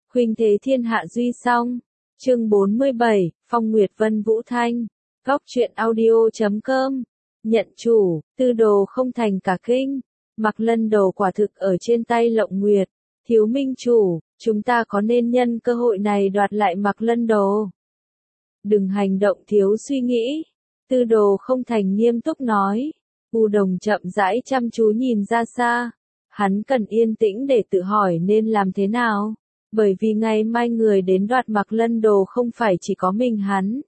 Khuynh thế thiên hạ duy song. Chương 47, Phong Nguyệt Vân Vũ Thanh. Góc truyện audio.com. Nhận chủ, Tư Đồ không thành cả kinh. Mạc Lân Đồ quả thực ở trên tay Lộng Nguyệt. Thiếu minh chủ, chúng ta có nên nhân cơ hội này đoạt lại Mạc Lân Đồ? Đừng hành động thiếu suy nghĩ. Tư Đồ không thành nghiêm túc nói. U Đồng chậm rãi chăm chú nhìn ra xa. Hắn cần yên tĩnh để tự hỏi nên làm thế nào. Bởi vì ngày mai người đến đoạt Mạc Lân Đồ không phải chỉ có mình hắn.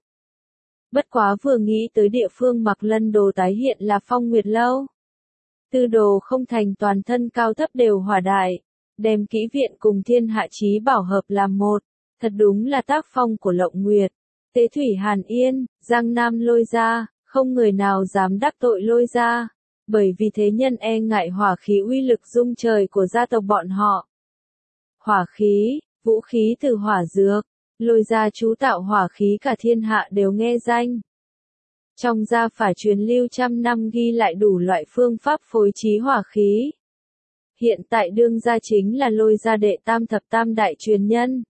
Bất quá vừa nghĩ tới địa phương Mạc Lân Đồ tái hiện là Phong Nguyệt Lâu. Tư Đồ không thành toàn thân cao thấp đều hỏa đại. Đem kỹ viện cùng thiên hạ chí bảo hợp làm một. Thật đúng là tác phong của Lộng Nguyệt. Tế Thủy Hàn Yên, Giang Nam Lôi Gia, không người nào dám đắc tội Lôi Gia. Bởi vì thế nhân e ngại hỏa khí uy lực rung trời của gia tộc bọn họ. Hỏa khí, vũ khí từ hỏa dược, Lôi Gia chú tạo hỏa khí cả thiên hạ đều nghe danh. Trong gia phả truyền lưu trăm năm ghi lại đủ loại phương pháp phối trí hỏa khí. Hiện tại đương gia chính là Lôi Gia đệ tam thập tam đại truyền nhân.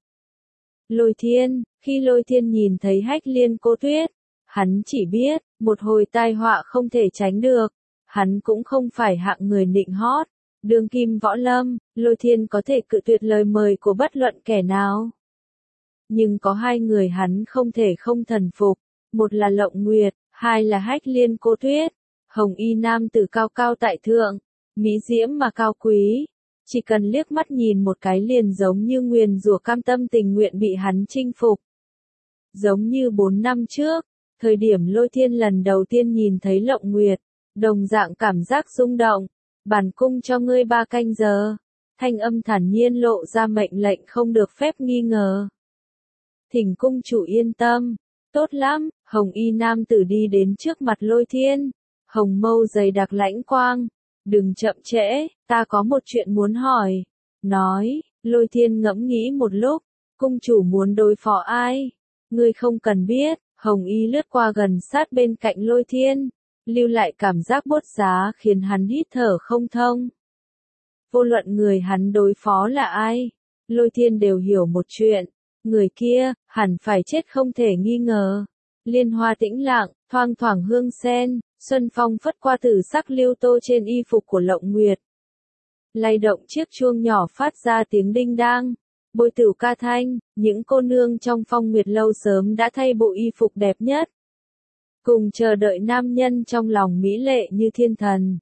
Lôi Thiên, khi Lôi Thiên nhìn thấy Hách Liên Cô Tuyết, hắn chỉ biết, một hồi tai họa không thể tránh được. Hắn cũng không phải hạng người nịnh hót. Đương kim võ lâm, Lôi Thiên có thể cự tuyệt lời mời của bất luận kẻ nào. Nhưng có hai người hắn không thể không thần phục. Một là Lộng Nguyệt, hai là Hách Liên Cô Tuyết. Hồng y nam tử cao cao tại thượng, mỹ diễm mà cao quý. Chỉ cần liếc mắt nhìn một cái liền giống như nguyền rủa cam tâm tình nguyện bị hắn chinh phục. Giống như 4 năm trước, thời điểm Lôi Thiên lần đầu tiên nhìn thấy Lộng Nguyệt, đồng dạng cảm giác rung động. Bản cung cho ngươi 3 canh giờ. Thanh âm thản nhiên lộ ra mệnh lệnh không được phép nghi ngờ. Thỉnh cung chủ yên tâm. Tốt lắm, hồng y nam tử đi đến trước mặt Lôi Thiên. Hồng mâu dày đặc lãnh quang. Đừng chậm trễ, ta có một chuyện muốn hỏi. Nói, Lôi Thiên ngẫm nghĩ một lúc. Cung chủ muốn đối phó ai? Ngươi không cần biết. Hồng y lướt qua gần sát bên cạnh Lôi Thiên. Lưu lại cảm giác bốt giá khiến hắn hít thở không thông. Vô luận người hắn đối phó là ai, Lôi Thiên đều hiểu một chuyện. Người kia, hẳn phải chết không thể nghi ngờ. Liên hoa tĩnh lặng, thoang thoảng hương sen, xuân phong phất qua tử sắc lưu tô trên y phục của Lộng Nguyệt. Lay động chiếc chuông nhỏ phát ra tiếng đinh đang. Bồi tửu ca thanh, những cô nương trong Phong Nguyệt Lâu sớm đã thay bộ y phục đẹp nhất. Cùng chờ đợi nam nhân trong lòng mỹ lệ như thiên thần.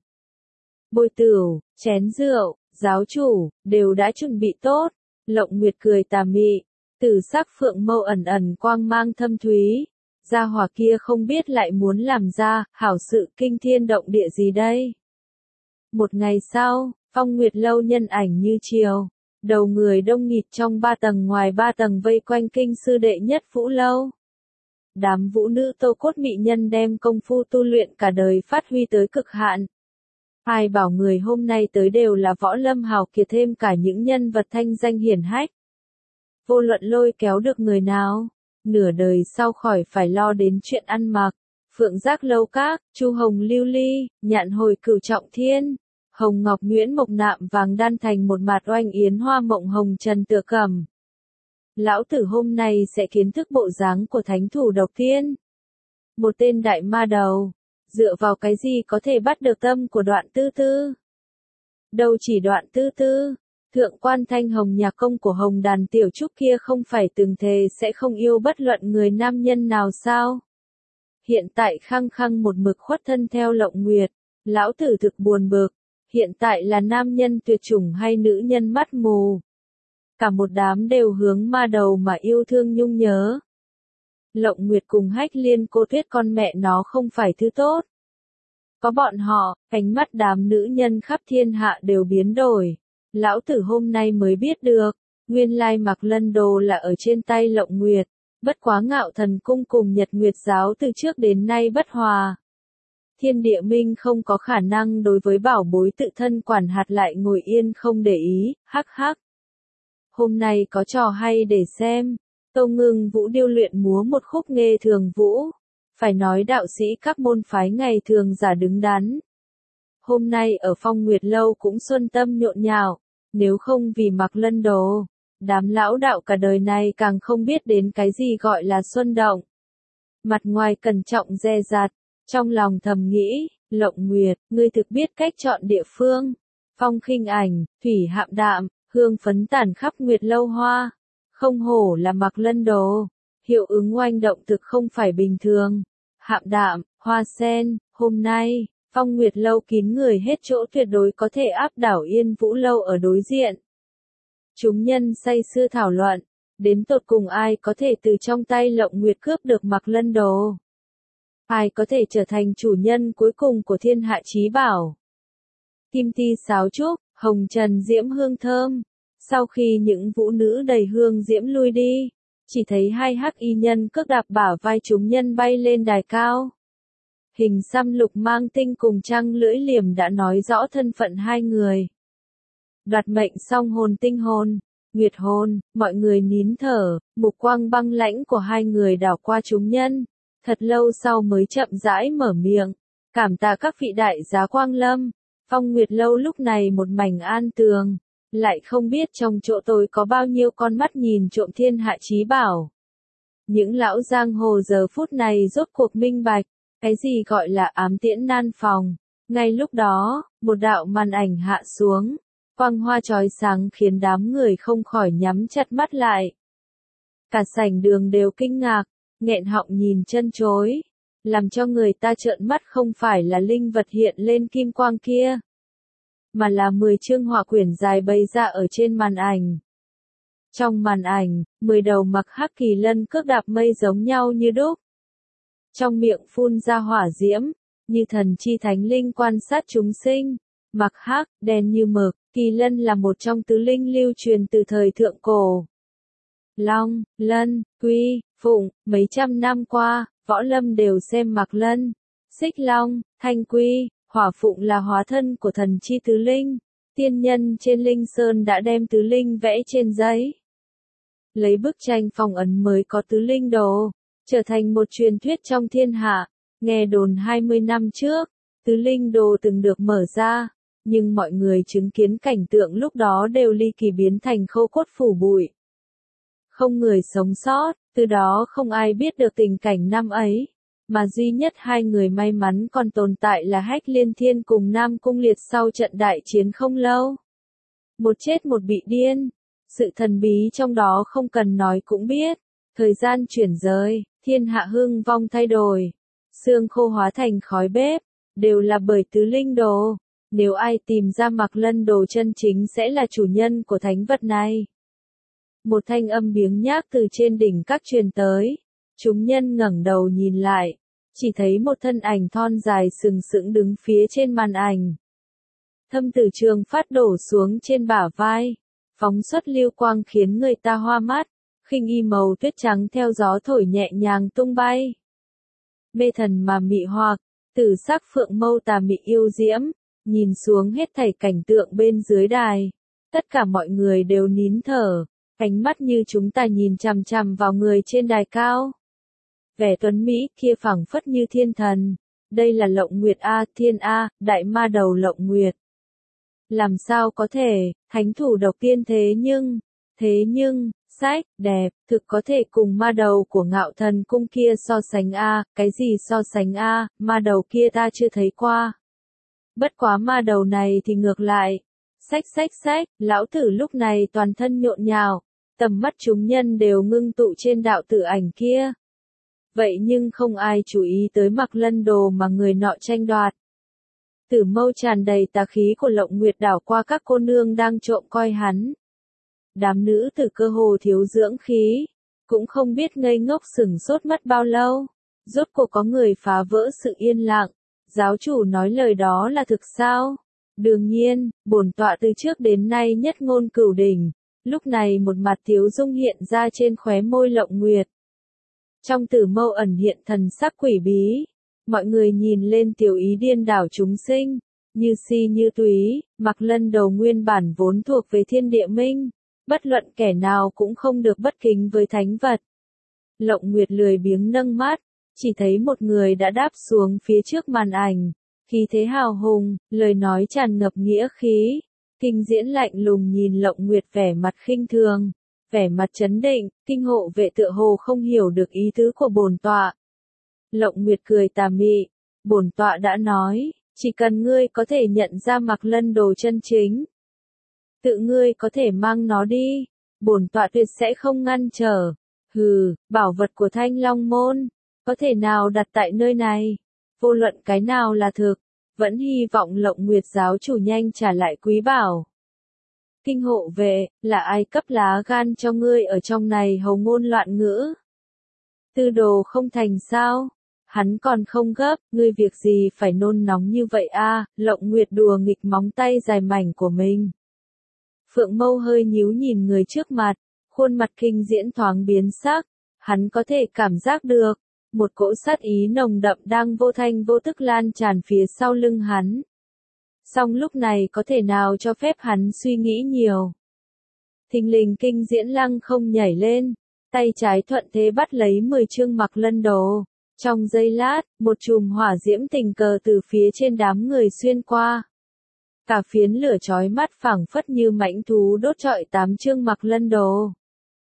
Bồi tửu, chén rượu, giáo chủ, đều đã chuẩn bị tốt. Lộng Nguyệt cười tà mị, tử sắc phượng mâu ẩn ẩn quang mang thâm thúy. Gia hỏa kia không biết lại muốn làm ra, hảo sự kinh thiên động địa gì đây. Một ngày sau, Phong Nguyệt Lâu nhân ảnh như chiều. Đầu người đông nghịt trong 3 tầng ngoài 3 tầng vây quanh kinh sư đệ nhất Vũ Lâu. Đám vũ nữ tô cốt mỹ nhân đem công phu tu luyện cả đời phát huy tới cực hạn. Ai bảo người hôm nay tới đều là võ lâm hào kiệt thêm cả những nhân vật thanh danh hiển hách. Vô luận lôi kéo được người nào, nửa đời sau khỏi phải lo đến chuyện ăn mặc. Phượng Giác Lâu Các, Chu Hồng Lưu Ly, Nhạn Hồi Cửu Trọng Thiên, Hồng Ngọc Nguyễn Mộc Nạm vàng đan thành một mạt oanh yến hoa mộng hồng trần tựa cẩm. Lão tử hôm nay sẽ kiến thức bộ dáng của thánh thủ độc thiên. Một tên đại ma đầu, dựa vào cái gì có thể bắt được tâm của Đoạn Tư Tư? Đâu chỉ Đoạn Tư Tư, thượng quan Thanh Hồng nhạc công của Hồng Đàn Tiểu Trúc kia không phải từng thề sẽ không yêu bất luận người nam nhân nào sao? Hiện tại khăng khăng một mực khuất thân theo Lộng Nguyệt, lão tử thực buồn bực, hiện tại là nam nhân tuyệt chủng hay nữ nhân mắt mù? Cả một đám đều hướng ma đầu mà yêu thương nhung nhớ. Lộng Nguyệt cùng Hách Liên Cô Tuyết con mẹ nó không phải thứ tốt. Có bọn họ, ánh mắt đám nữ nhân khắp thiên hạ đều biến đổi. Lão tử hôm nay mới biết được, nguyên lai Mạc Lân Đồ là ở trên tay Lộng Nguyệt. Bất quá Ngạo Thần Cung cùng Nhật Nguyệt Giáo từ trước đến nay bất hòa. Thiên Địa Minh không có khả năng đối với bảo bối tự thân quản hạt lại ngồi yên không để ý, hắc hắc. Hôm nay có trò hay để xem. Tô Ngưng Vũ điêu luyện múa một khúc Nghê Thường Vũ. Phải nói đạo sĩ các môn phái ngày thường giả đứng đắn. Hôm nay ở Phong Nguyệt Lâu cũng xuân tâm nhộn nhạo. Nếu không vì Mạc Lân Đồ, Đám lão đạo cả đời này càng không biết đến cái gì gọi là xuân động. Mặt ngoài cẩn trọng dè dặt, trong lòng thầm nghĩ, Lộng Nguyệt, ngươi thực biết cách chọn địa phương. Phong khinh ảnh, thủy hạm đạm, hương phấn tản khắp Nguyệt lâu hoa. Không hổ là Mạc Lân Đồ. Hiệu ứng oanh động thực không phải bình thường. Hạm đạm, hoa sen, hôm nay, Phong Nguyệt lâu kín người hết chỗ tuyệt đối có thể áp đảo Yên Vũ lâu ở đối diện. Chúng nhân say sưa thảo luận, đến tột cùng ai có thể từ trong tay Lộng Nguyệt cướp được Mạc Lân Đồ. Ai có thể trở thành chủ nhân cuối cùng của thiên hạ chí bảo. Kim ti sáo trúc, hồng trần diễm hương thơm. Sau khi những vũ nữ đầy hương diễm lui đi, chỉ thấy hai hắc y nhân cước đạp bả vai chúng nhân bay lên đài cao. Hình xăm lục mang tinh cùng trăng lưỡi liềm đã nói rõ thân phận hai người. Đoạt mệnh song hồn tinh hồn, nguyệt hồn, mọi người nín thở, mục quang băng lãnh của hai người đảo qua chúng nhân. Thật lâu sau mới chậm rãi mở miệng, cảm tạ các vị đại giá quang lâm. Phong Nguyệt lâu lúc này một mảnh an tường, lại không biết trong chỗ tôi có bao nhiêu con mắt nhìn trộm thiên hạ chí bảo. Những lão giang hồ giờ phút này rốt cuộc minh bạch, cái gì gọi là ám tiễn nan phòng. Ngay lúc đó, một đạo màn ảnh hạ xuống, quang hoa chói sáng khiến đám người không khỏi nhắm chặt mắt lại. Cả sảnh đường đều kinh ngạc, nghẹn họng nhìn chân chối, làm cho người ta trợn mắt không phải là linh vật hiện lên kim quang kia, mà là 10 chương họa quyển dài bày ra ở trên màn ảnh. Trong màn ảnh, 10 đầu mặc hắc kỳ lân cước đạp mây giống nhau như đúc. Trong miệng phun ra hỏa diễm, như thần chi thánh linh quan sát chúng sinh. Mặc hắc, đen như mực, kỳ lân là một trong tứ linh lưu truyền từ thời thượng cổ. Long, lân, quy, phụng, mấy trăm năm qua, võ lâm đều xem Mạc Lân, Xích Long, Thanh Quy, Hỏa Phụng là hóa thân của thần chi tứ linh. Tiên nhân trên Linh Sơn đã đem tứ linh vẽ trên giấy. Lấy bức tranh phong ấn mới có tứ linh đồ, trở thành một truyền thuyết trong thiên hạ. Nghe đồn 20 năm trước, tứ linh đồ từng được mở ra, nhưng mọi người chứng kiến cảnh tượng lúc đó đều ly kỳ biến thành khô cốt phủ bụi. Không người sống sót, từ đó không ai biết được tình cảnh năm ấy, mà duy nhất hai người may mắn còn tồn tại là Hách Liên Thiên cùng Nam Cung Liệt sau trận đại chiến không lâu. Một chết một bị điên, sự thần bí trong đó không cần nói cũng biết, thời gian chuyển rời, thiên hạ hưng vong thay đổi, xương khô hóa thành khói bếp, đều là bởi tứ linh đồ. Nếu ai tìm ra Mạc Lân đồ chân chính sẽ là chủ nhân của thánh vật này. Một thanh âm biếng nhác từ trên đỉnh các truyền tới. Chúng nhân ngẩng đầu nhìn lại, chỉ thấy một thân ảnh thon dài sừng sững đứng phía trên màn ảnh. Thâm tử trường phát đổ xuống trên bả vai, phóng xuất lưu quang khiến người ta hoa mắt, khinh y màu tuyết trắng theo gió thổi nhẹ nhàng tung bay. Mê thần mà mị hoặc, tử sắc phượng mâu tà mị yêu diễm, nhìn xuống hết thảy cảnh tượng bên dưới đài. Tất cả mọi người đều nín thở, ánh mắt như chúng ta nhìn chằm chằm vào người trên đài cao. Vẻ tuấn Mỹ kia phảng phất như thiên thần. Đây là Lộng Nguyệt A, Thiên A, đại ma đầu Lộng Nguyệt. Làm sao có thể, thánh thủ độc tiên thế nhưng, sách, đẹp, thực có thể cùng ma đầu của Ngạo Thần cung kia so sánh A, cái gì so sánh A, ma đầu kia ta chưa thấy qua. Bất quá ma đầu này thì ngược lại. Sách, lão tử lúc này toàn thân nhộn nhào, tầm mắt chúng nhân đều ngưng tụ trên đạo tử ảnh kia. Vậy nhưng không ai chú ý tới Mạc Lân đồ mà người nọ tranh đoạt. Tử mâu tràn đầy tà khí của Lộng Nguyệt đảo qua các cô nương đang trộm coi hắn. Đám nữ tử cơ hồ thiếu dưỡng khí, cũng không biết ngây ngốc sửng sốt mất bao lâu. Rốt cuộc có người phá vỡ sự yên lặng. Giáo chủ nói lời đó là thực sao? Đương nhiên, bổn tọa từ trước đến nay nhất ngôn cửu đỉnh. Lúc này một mặt tiếu dung hiện ra trên khóe môi Lộng Nguyệt. Trong tử mâu ẩn hiện thần sắc quỷ bí. Mọi người nhìn lên tiểu ý điên đảo chúng sinh. Như si như túy, Mạc Lân đầu nguyên bản vốn thuộc về thiên địa minh. Bất luận kẻ nào cũng không được bất kính với thánh vật. Lộng Nguyệt lười biếng nâng mắt, chỉ thấy một người đã đáp xuống phía trước màn ảnh. Khí thế hào hùng, lời nói tràn ngập nghĩa khí. Kinh diễn lạnh lùng nhìn Lộng Nguyệt vẻ mặt khinh thường. vẻ mặt trấn định, Kinh hộ vệ tựa hồ không hiểu được ý tứ của bổn tọa. Lộng Nguyệt cười tà mị, bổn tọa đã nói, chỉ cần ngươi có thể nhận ra Mạc Lân đồ chân chính, tự ngươi có thể mang nó đi, bổn tọa tuyệt sẽ không ngăn trở. Hừ, bảo vật của Thanh Long môn, có thể nào đặt tại nơi này? Vô luận cái nào là thực, vẫn hy vọng Lộng Nguyệt giáo chủ nhanh trả lại quý bảo. Kinh hộ vệ, là ai cấp lá gan cho ngươi ở trong này hầu ngôn loạn ngữ? Tư đồ không thành sao? Hắn còn không gấp, ngươi việc gì phải nôn nóng như vậy a? Lộng Nguyệt đùa nghịch móng tay dài mảnh của mình. Phượng Mâu hơi nhíu nhìn người trước mặt, khuôn mặt Kinh Diễn thoáng biến sắc, hắn có thể cảm giác được, một cỗ sát ý nồng đậm đang vô thanh vô tức lan tràn phía sau lưng hắn. Song lúc này có thể nào cho phép hắn suy nghĩ nhiều. Thình lình Kinh Diễn lăng không nhảy lên, tay trái thuận thế bắt lấy 10 chương Mạc Lân đồ. Trong giây lát, một chùm hỏa diễm tình cờ từ phía trên đám người xuyên qua. Cả phiến lửa chói mắt phảng phất như mãnh thú đốt trọi 8 chương Mạc Lân đồ.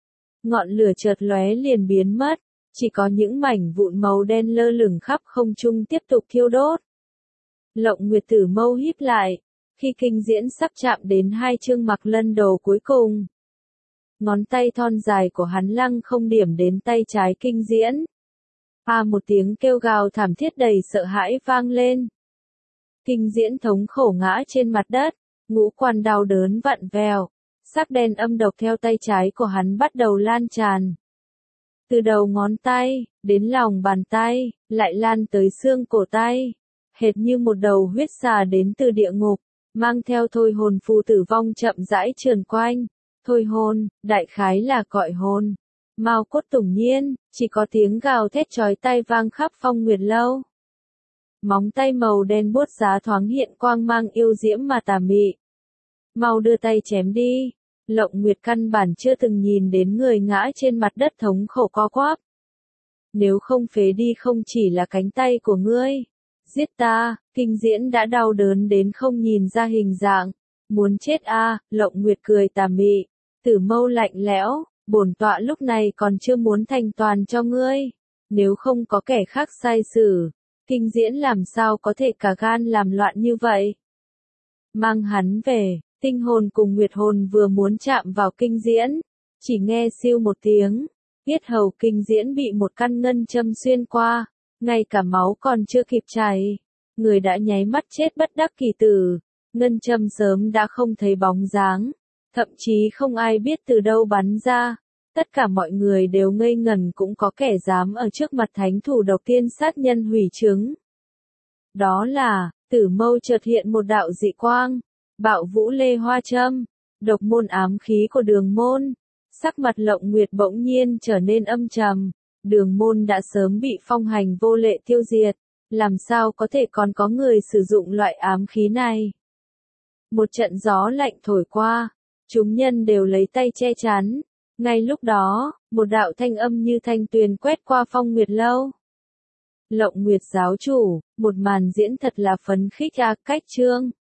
Ngọn lửa chợt lóe liền biến mất, chỉ có những mảnh vụn màu đen lơ lửng khắp không trung tiếp tục thiêu đốt. Lộng Nguyệt Tử mâu híp lại, khi Kinh Diễn sắp chạm đến 2 chương Mạc Lân đồ cuối cùng. Ngón tay thon dài của hắn lăng không điểm đến tay trái Kinh Diễn. Một tiếng kêu gào thảm thiết đầy sợ hãi vang lên. Kinh Diễn thống khổ ngã trên mặt đất, ngũ quan đau đớn vặn vẹo, sắc đen âm độc theo tay trái của hắn bắt đầu lan tràn. Từ đầu ngón tay, đến lòng bàn tay, lại lan tới xương cổ tay, hệt như một đầu huyết xà đến từ địa ngục, mang theo thôi hồn phù tử vong chậm rãi trườn quanh. Thôi hồn, đại khái là cọi hồn. Mao cốt tủng nhiên, chỉ có tiếng gào thét chói tai vang khắp Phong Nguyệt lâu. Móng tay màu đen buốt giá thoáng hiện quang mang yêu diễm mà tà mị. Mau đưa tay chém đi. Lộng Nguyệt căn bản chưa từng nhìn đến người ngã trên mặt đất thống khổ co quắp. Nếu không phế đi không chỉ là cánh tay của ngươi. Giết ta, Kinh Diễn đã đau đớn đến không nhìn ra hình dạng. Muốn chết a? Lộng Nguyệt cười tà mị. Tử mâu lạnh lẽo. Bổn tọa lúc này còn chưa muốn thành toàn cho ngươi. Nếu không có kẻ khác sai xử, Kinh Diễn làm sao có thể cả gan làm loạn như vậy? Mang hắn về, tinh hồn cùng nguyệt hồn vừa muốn chạm vào Kinh Diễn. Chỉ nghe siêu một tiếng, yết hầu Kinh Diễn bị một căn ngân châm xuyên qua, ngay cả máu còn chưa kịp chảy. Người đã nháy mắt chết bất đắc kỳ tử, ngân châm sớm đã không thấy bóng dáng. Thậm chí không ai biết từ đâu bắn ra, tất cả mọi người đều ngây ngẩn cũng có kẻ dám ở trước mặt thánh thủ độc tiên sát nhân hủy chứng. Đó là, Tử mâu chợt hiện một đạo dị quang, bạo vũ lê hoa châm, độc môn ám khí của Đường môn. Sắc mặt Lộng Nguyệt bỗng nhiên trở nên âm trầm, Đường môn đã sớm bị phong hành vô lệ tiêu diệt, làm sao có thể còn có người sử dụng loại ám khí này. Một trận gió lạnh thổi qua. Chúng nhân đều lấy tay che chắn. Ngay lúc đó, một đạo thanh âm như thanh tuyền quét qua Phong Nguyệt lâu. Lộng Nguyệt giáo chủ, một màn diễn thật là phấn khích cách chương.